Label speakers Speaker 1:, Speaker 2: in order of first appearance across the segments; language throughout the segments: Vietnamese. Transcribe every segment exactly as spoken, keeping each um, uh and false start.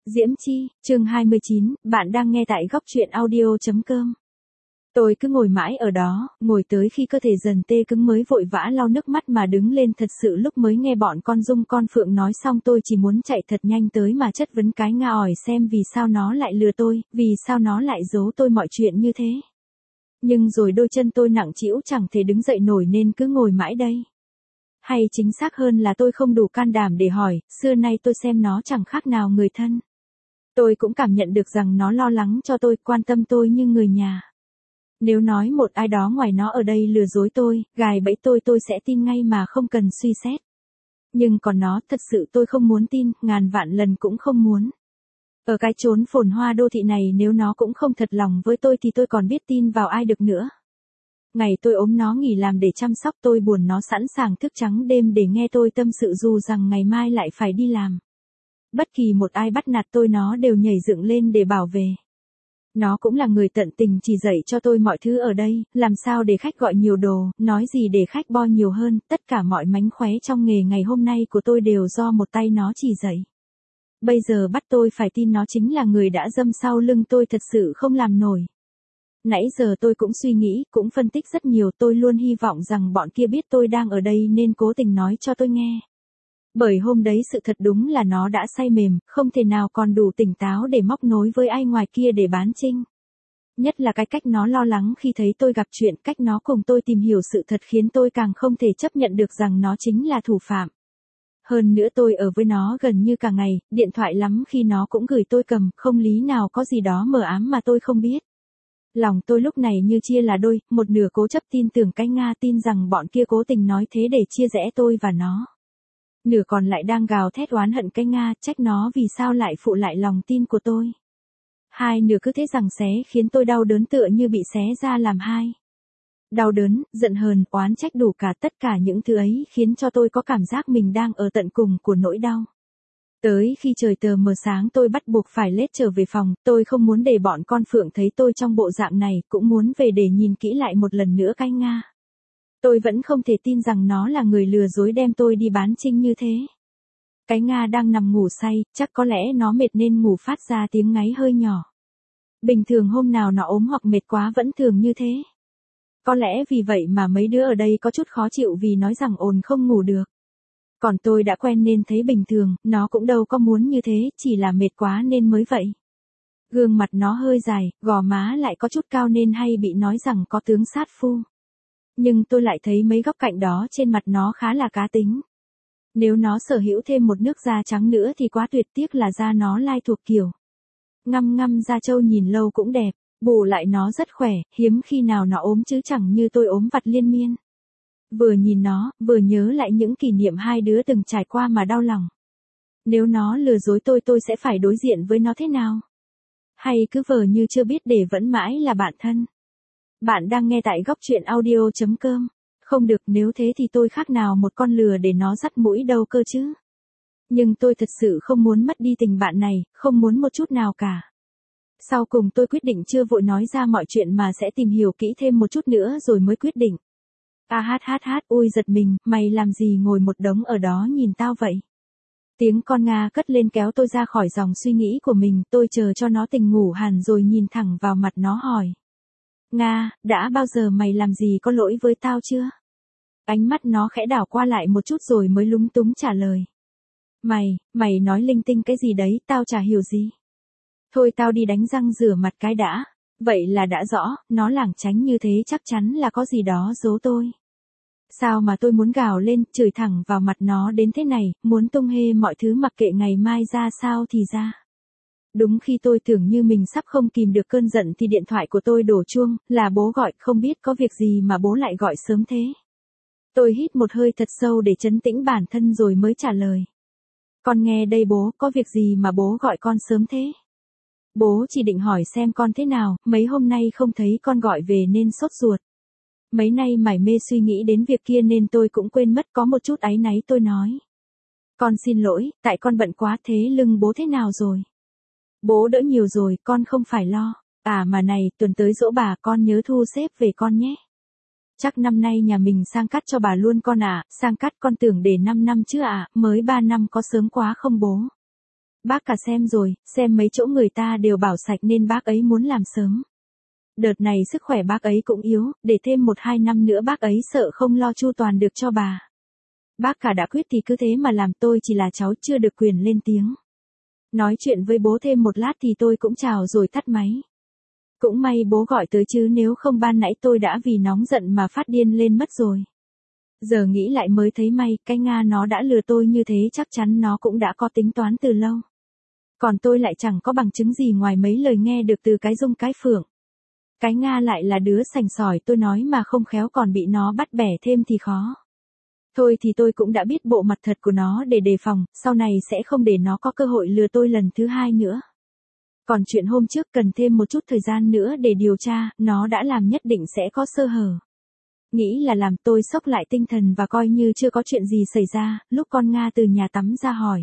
Speaker 1: Diễm Chi, chương hai mươi chín, bạn đang nghe tại góc truyện audio chấm com. Tôi cứ ngồi mãi ở đó, ngồi tới khi cơ thể dần tê cứng mới vội vã lau nước mắt mà đứng lên. Thật sự lúc mới nghe bọn con Dung con Phượng nói xong tôi chỉ muốn chạy thật nhanh tới mà chất vấn cái nga ỏi xem vì sao nó lại lừa tôi, vì sao nó lại giấu tôi mọi chuyện như thế. Nhưng rồi đôi chân tôi nặng trĩu chẳng thể đứng dậy nổi nên cứ ngồi mãi đây. Hay chính xác hơn là tôi không đủ can đảm để hỏi, xưa nay tôi xem nó chẳng khác nào người thân. Tôi cũng cảm nhận được rằng nó lo lắng cho tôi, quan tâm tôi như người nhà. Nếu nói một ai đó ngoài nó ở đây lừa dối tôi, gài bẫy tôi tôi sẽ tin ngay mà không cần suy xét. Nhưng còn nó, thật sự tôi không muốn tin, ngàn vạn lần cũng không muốn. Ở cái chốn phồn hoa đô thị này nếu nó cũng không thật lòng với tôi thì tôi còn biết tin vào ai được nữa. Ngày tôi ốm nó nghỉ làm để chăm sóc tôi, buồn nó sẵn sàng thức trắng đêm để nghe tôi tâm sự dù rằng ngày mai lại phải đi làm. Bất kỳ một ai bắt nạt tôi nó đều nhảy dựng lên để bảo vệ. Nó cũng là người tận tình chỉ dạy cho tôi mọi thứ ở đây, làm sao để khách gọi nhiều đồ, nói gì để khách bo nhiều hơn, tất cả mọi mánh khóe trong nghề ngày hôm nay của tôi đều do một tay nó chỉ dạy. Bây giờ bắt tôi phải tin nó chính là người đã dâm sau lưng tôi, thật sự không làm nổi. Nãy giờ tôi cũng suy nghĩ, cũng phân tích rất nhiều, tôi luôn hy vọng rằng bọn kia biết tôi đang ở đây nên cố tình nói cho tôi nghe. Bởi hôm đấy sự thật đúng là nó đã say mềm, không thể nào còn đủ tỉnh táo để móc nối với ai ngoài kia để bán trinh. Nhất là cái cách nó lo lắng khi thấy tôi gặp chuyện, cách nó cùng tôi tìm hiểu sự thật khiến tôi càng không thể chấp nhận được rằng nó chính là thủ phạm. Hơn nữa tôi ở với nó gần như cả ngày, điện thoại lắm khi nó cũng gửi tôi cầm, không lý nào có gì đó mờ ám mà tôi không biết. Lòng tôi lúc này như chia là đôi, một nửa cố chấp tin tưởng cái Nga tin rằng bọn kia cố tình nói thế để chia rẽ tôi và nó. Nửa còn lại đang gào thét oán hận cái Nga, trách nó vì sao lại phụ lại lòng tin của tôi. Hai nửa cứ thế giằng xé khiến tôi đau đớn tựa như bị xé ra làm hai. Đau đớn, giận hờn, oán trách đủ cả, tất cả những thứ ấy khiến cho tôi có cảm giác mình đang ở tận cùng của nỗi đau. Tới khi trời tờ mờ sáng tôi bắt buộc phải lết trở về phòng, tôi không muốn để bọn con Phượng thấy tôi trong bộ dạng này, cũng muốn về để nhìn kỹ lại một lần nữa cái Nga. Tôi vẫn không thể tin rằng nó là người lừa dối đem tôi đi bán trinh như thế. Cái Nga đang nằm ngủ say, chắc có lẽ nó mệt nên ngủ phát ra tiếng ngáy hơi nhỏ. Bình thường hôm nào nó ốm hoặc mệt quá vẫn thường như thế. Có lẽ vì vậy mà mấy đứa ở đây có chút khó chịu vì nói rằng ồn không ngủ được. Còn tôi đã quen nên thấy bình thường, nó cũng đâu có muốn như thế, chỉ là mệt quá nên mới vậy. Gương mặt nó hơi dài, gò má lại có chút cao nên hay bị nói rằng có tướng sát phu. Nhưng tôi lại thấy mấy góc cạnh đó trên mặt nó khá là cá tính. Nếu nó sở hữu thêm một nước da trắng nữa thì quá tuyệt, tiếc là da nó lai thuộc kiểu ngăm ngăm da trâu nhìn lâu cũng đẹp, bù lại nó rất khỏe, hiếm khi nào nó ốm chứ chẳng như tôi ốm vặt liên miên. Vừa nhìn nó, vừa nhớ lại những kỷ niệm hai đứa từng trải qua mà đau lòng. Nếu nó lừa dối tôi tôi sẽ phải đối diện với nó thế nào? Hay cứ vờ như chưa biết để vẫn mãi là bạn thân? Bạn đang nghe tại góc truyện audio chấm com. Không được, nếu thế thì tôi khác nào một con lừa để nó dắt mũi đâu cơ chứ. Nhưng tôi thật sự không muốn mất đi tình bạn này, không muốn một chút nào cả. Sau cùng tôi quyết định chưa vội nói ra mọi chuyện mà sẽ tìm hiểu kỹ thêm một chút nữa rồi mới quyết định. À hát hát hát, ui giật mình, mày làm gì ngồi một đống ở đó nhìn tao vậy? Tiếng con Nga cất lên kéo tôi ra khỏi dòng suy nghĩ của mình, tôi chờ cho nó tỉnh ngủ hẳn rồi nhìn thẳng vào mặt nó hỏi. Nga, đã bao giờ mày làm gì có lỗi với tao chưa? Ánh mắt nó khẽ đảo qua lại một chút rồi mới lúng túng trả lời. Mày, mày nói linh tinh cái gì đấy, tao chả hiểu gì. Thôi tao đi đánh răng rửa mặt cái đã. Vậy là đã rõ, nó lảng tránh như thế chắc chắn là có gì đó giấu tôi. Sao mà tôi muốn gào lên, chửi thẳng vào mặt nó đến thế này, muốn tung hê mọi thứ mặc kệ ngày mai ra sao thì ra. Đúng khi tôi tưởng như mình sắp không kìm được cơn giận thì điện thoại của tôi đổ chuông, là bố gọi, không biết có việc gì mà bố lại gọi sớm thế. Tôi hít một hơi thật sâu để trấn tĩnh bản thân rồi mới trả lời. Con nghe đây bố, có việc gì mà bố gọi con sớm thế? Bố chỉ định hỏi xem con thế nào, mấy hôm nay không thấy con gọi về nên sốt ruột. Mấy nay mải mê suy nghĩ đến việc kia nên tôi cũng quên mất, có một chút áy náy tôi nói. Con xin lỗi, tại con bận quá. Thế lưng bố thế nào rồi? Bố đỡ nhiều rồi, con không phải lo. À mà này, tuần tới giỗ bà, con nhớ thu xếp về con nhé. Chắc năm nay nhà mình sang cắt cho bà luôn con ạ. À, sang cắt con tưởng để năm năm chứ ạ, à, mới ba năm có sớm quá không bố? Bác cả xem rồi, xem mấy chỗ người ta đều bảo sạch nên bác ấy muốn làm sớm. Đợt này sức khỏe bác ấy cũng yếu, để thêm một hai năm nữa bác ấy sợ không lo chu toàn được cho bà. Bác cả đã quyết thì cứ thế mà làm, tôi chỉ là cháu chưa được quyền lên tiếng. Nói chuyện với bố thêm một lát thì tôi cũng chào rồi tắt máy. Cũng may bố gọi tới chứ nếu không ban nãy tôi đã vì nóng giận mà phát điên lên mất rồi. Giờ nghĩ lại mới thấy may, cái Nga nó đã lừa tôi như thế chắc chắn nó cũng đã có tính toán từ lâu. Còn tôi lại chẳng có bằng chứng gì ngoài mấy lời nghe được từ cái Dung cái Phượng. Cái Nga lại là đứa sành sỏi, tôi nói mà không khéo còn bị nó bắt bẻ thêm thì khó. Thôi thì tôi cũng đã biết bộ mặt thật của nó để đề phòng, sau này sẽ không để nó có cơ hội lừa tôi lần thứ hai nữa. Còn chuyện hôm trước cần thêm một chút thời gian nữa để điều tra, nó đã làm nhất định sẽ có sơ hở. Nghĩ là làm tôi sốc lại tinh thần và coi như chưa có chuyện gì xảy ra, lúc con Nga từ nhà tắm ra hỏi.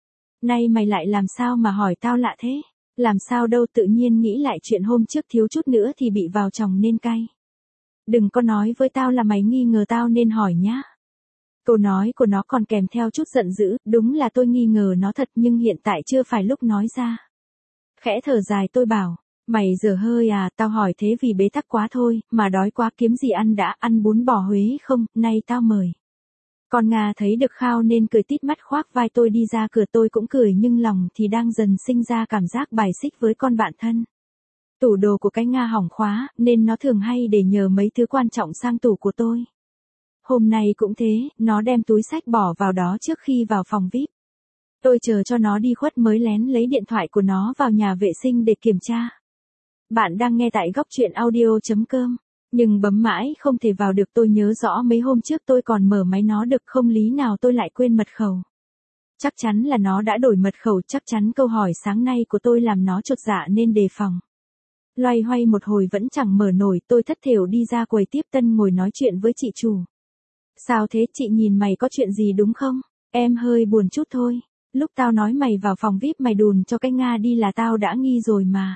Speaker 1: Nay mày lại làm sao mà hỏi tao lạ thế? Làm sao đâu, tự nhiên nghĩ lại chuyện hôm trước thiếu chút nữa thì bị vào chồng nên cay. Đừng có nói với tao là mày nghi ngờ tao nên hỏi nhá. Câu nói của nó còn kèm theo chút giận dữ, đúng là tôi nghi ngờ nó thật nhưng hiện tại chưa phải lúc nói ra. Khẽ thở dài tôi bảo, mày dở hơi à, tao hỏi thế vì bế tắc quá thôi, mà đói quá kiếm gì ăn đã, ăn bún bò Huế không, nay tao mời. Con Nga thấy được khao nên cười tít mắt khoác vai tôi đi ra cửa, tôi cũng cười nhưng lòng thì đang dần sinh ra cảm giác bài xích với con bạn thân. Tủ đồ của cái Nga hỏng khóa, nên nó thường hay để nhờ mấy thứ quan trọng sang tủ của tôi. Hôm nay cũng thế, nó đem túi xách bỏ vào đó trước khi vào phòng vi ai pi. Tôi chờ cho nó đi khuất mới lén lấy điện thoại của nó vào nhà vệ sinh để kiểm tra. Bạn đang nghe tại góc truyện audio chấm com. Nhưng bấm mãi không thể vào được, tôi nhớ rõ mấy hôm trước tôi còn mở máy nó được, không lý nào tôi lại quên mật khẩu. Chắc chắn là nó đã đổi mật khẩu, chắc chắn câu hỏi sáng nay của tôi làm nó chột dạ nên đề phòng. Loay hoay một hồi vẫn chẳng mở nổi, tôi thất thểu đi ra quầy tiếp tân ngồi nói chuyện với chị chủ. Sao thế chị, nhìn mày có chuyện gì đúng không? Em hơi buồn chút thôi. Lúc tao nói mày vào phòng vi ai pi mày đùn cho cái Nga đi là tao đã nghi rồi mà.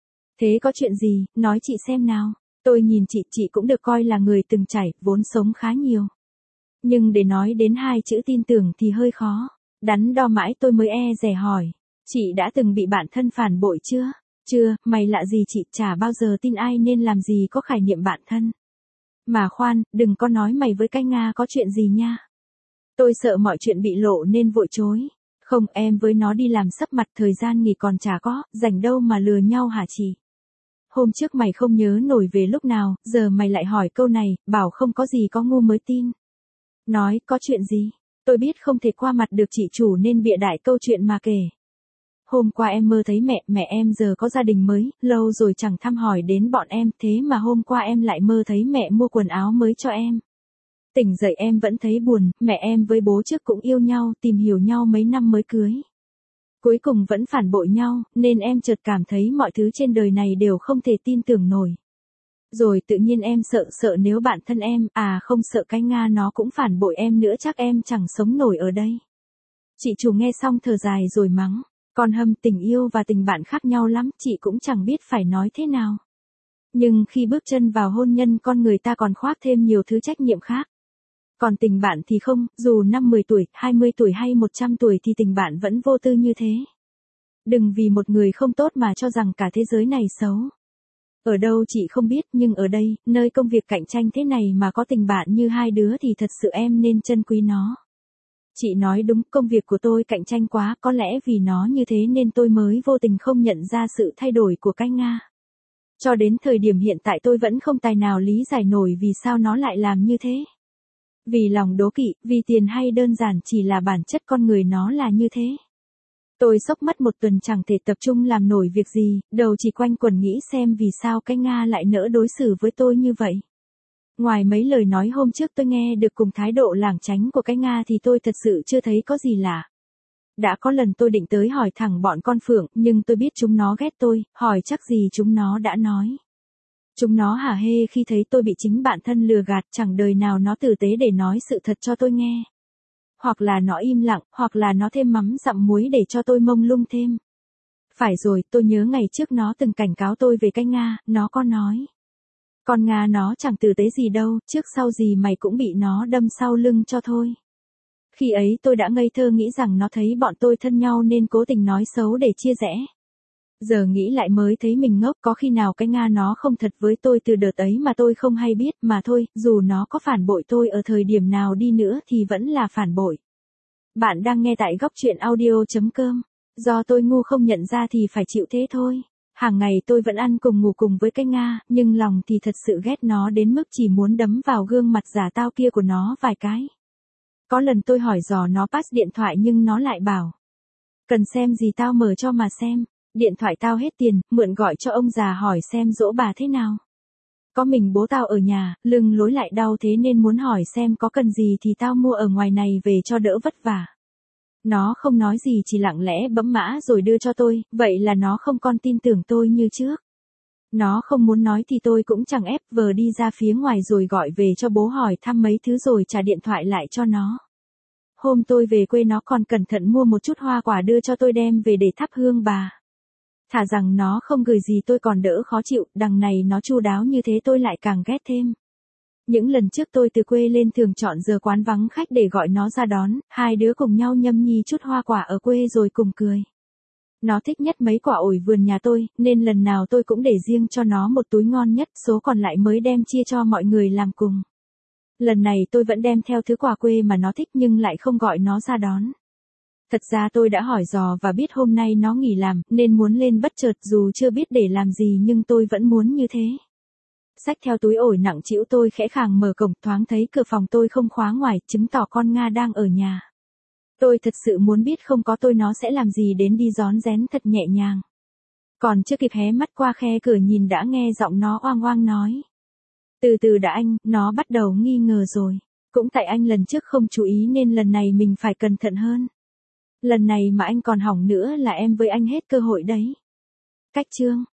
Speaker 1: Thế có chuyện gì, nói chị xem nào. Tôi nhìn chị, chị cũng được coi là người từng trải, vốn sống khá nhiều. Nhưng để nói đến hai chữ tin tưởng thì hơi khó. Đắn đo mãi tôi mới e dè hỏi. Chị đã từng bị bạn thân phản bội chưa? Chưa, mày lạ gì chị, chả bao giờ tin ai nên làm gì có khái niệm bạn thân. Mà khoan, đừng có nói mày với cái Nga có chuyện gì nha. Tôi sợ mọi chuyện bị lộ nên vội chối. Không, em với nó đi làm sấp mặt, thời gian nghỉ còn chả có, rảnh đâu mà lừa nhau hả chị? Hôm trước mày không nhớ nổi về lúc nào, giờ mày lại hỏi câu này, bảo không có gì có ngu mới tin. Nói, có chuyện gì? Tôi biết không thể qua mặt được chị chủ nên bịa đại câu chuyện mà kể. Hôm qua em mơ thấy mẹ, mẹ em giờ có gia đình mới, lâu rồi chẳng thăm hỏi đến bọn em, thế mà hôm qua em lại mơ thấy mẹ mua quần áo mới cho em. Tỉnh dậy em vẫn thấy buồn, mẹ em với bố trước cũng yêu nhau, tìm hiểu nhau mấy năm mới cưới. Cuối cùng vẫn phản bội nhau, nên em chợt cảm thấy mọi thứ trên đời này đều không thể tin tưởng nổi. Rồi tự nhiên em sợ, sợ nếu bản thân em, à không, sợ cái Nga nó cũng phản bội em nữa chắc em chẳng sống nổi ở đây. Chị chủ nghe xong thở dài rồi mắng, con Hâm, tình yêu và tình bạn khác nhau lắm, chị cũng chẳng biết phải nói thế nào. Nhưng khi bước chân vào hôn nhân con người ta còn khoác thêm nhiều thứ trách nhiệm khác. Còn tình bạn thì không, dù năm mười tuổi, hai mươi tuổi hay một trăm tuổi thì tình bạn vẫn vô tư như thế. Đừng vì một người không tốt mà cho rằng cả thế giới này xấu. Ở đâu chị không biết, nhưng ở đây, nơi công việc cạnh tranh thế này mà có tình bạn như hai đứa thì thật sự em nên trân quý nó. Chị nói đúng, công việc của tôi cạnh tranh quá, có lẽ vì nó như thế nên tôi mới vô tình không nhận ra sự thay đổi của cái Nga. Cho đến thời điểm hiện tại tôi vẫn không tài nào lý giải nổi vì sao nó lại làm như thế. Vì lòng đố kỵ, vì tiền hay đơn giản chỉ là bản chất con người nó là như thế. Tôi sốc mất một tuần chẳng thể tập trung làm nổi việc gì, đầu chỉ quanh quẩn nghĩ xem vì sao cái Nga lại nỡ đối xử với tôi như vậy. Ngoài mấy lời nói hôm trước tôi nghe được cùng thái độ lảng tránh của cái Nga thì tôi thật sự chưa thấy có gì lạ. Đã có lần tôi định tới hỏi thẳng bọn con Phượng, nhưng tôi biết chúng nó ghét tôi, hỏi chắc gì chúng nó đã nói. Chúng nó hả hê khi thấy tôi bị chính bản thân lừa gạt, chẳng đời nào nó tử tế để nói sự thật cho tôi nghe. Hoặc là nó im lặng, hoặc là nó thêm mắm dặm muối để cho tôi mông lung thêm. Phải rồi, tôi nhớ ngày trước nó từng cảnh cáo tôi về cái Nga, nó có nói. Con Nga nó chẳng tử tế gì đâu, trước sau gì mày cũng bị nó đâm sau lưng cho thôi. Khi ấy tôi đã ngây thơ nghĩ rằng nó thấy bọn tôi thân nhau nên cố tình nói xấu để chia rẽ. Giờ nghĩ lại mới thấy mình ngốc, có khi nào cái Nga nó không thật với tôi từ đợt ấy mà tôi không hay biết, mà thôi, dù nó có phản bội tôi ở thời điểm nào đi nữa thì vẫn là phản bội. Bạn đang nghe tại góc truyện audio chấm com. Do tôi ngu không nhận ra thì phải chịu thế thôi. Hàng ngày tôi vẫn ăn cùng ngủ cùng với cái Nga, nhưng lòng thì thật sự ghét nó đến mức chỉ muốn đấm vào gương mặt giả tao kia của nó vài cái. Có lần tôi hỏi dò nó pass điện thoại nhưng nó lại bảo: cần xem gì tao mở cho mà xem. Điện thoại tao hết tiền, mượn gọi cho ông già hỏi xem dỗ bà thế nào. Có mình bố tao ở nhà, lưng lối lại đau thế nên muốn hỏi xem có cần gì thì tao mua ở ngoài này về cho đỡ vất vả. Nó không nói gì, chỉ lặng lẽ bấm mã rồi đưa cho tôi, vậy là nó không còn tin tưởng tôi như trước. Nó không muốn nói thì tôi cũng chẳng ép, vờ đi ra phía ngoài rồi gọi về cho bố hỏi thăm mấy thứ rồi trả điện thoại lại cho nó. Hôm tôi về quê nó còn cẩn thận mua một chút hoa quả đưa cho tôi đem về để thắp hương bà. Thà rằng nó không gửi gì tôi còn đỡ khó chịu, đằng này nó chu đáo như thế tôi lại càng ghét thêm. Những lần trước tôi từ quê lên thường chọn giờ quán vắng khách để gọi nó ra đón, hai đứa cùng nhau nhâm nhi chút hoa quả ở quê rồi cùng cười. Nó thích nhất mấy quả ổi vườn nhà tôi, nên lần nào tôi cũng để riêng cho nó một túi ngon nhất, số còn lại mới đem chia cho mọi người làm cùng. Lần này tôi vẫn đem theo thứ quà quê mà nó thích nhưng lại không gọi nó ra đón. Thật ra tôi đã hỏi dò và biết hôm nay nó nghỉ làm, nên muốn lên bất chợt, dù chưa biết để làm gì nhưng tôi vẫn muốn như thế. Xách theo túi ổi nặng trĩu tôi khẽ khàng mở cổng, thoáng thấy cửa phòng tôi không khóa ngoài, chứng tỏ con Nga đang ở nhà. Tôi thật sự muốn biết không có tôi nó sẽ làm gì đến đi rón rén thật nhẹ nhàng. Còn chưa kịp hé mắt qua khe cửa nhìn đã nghe giọng nó oang oang nói: từ từ đã anh, nó bắt đầu nghi ngờ rồi. Cũng tại anh lần trước không chú ý nên lần này mình phải cẩn thận hơn. Lần này mà anh còn hỏng nữa là em với anh hết cơ hội đấy. Cách chương.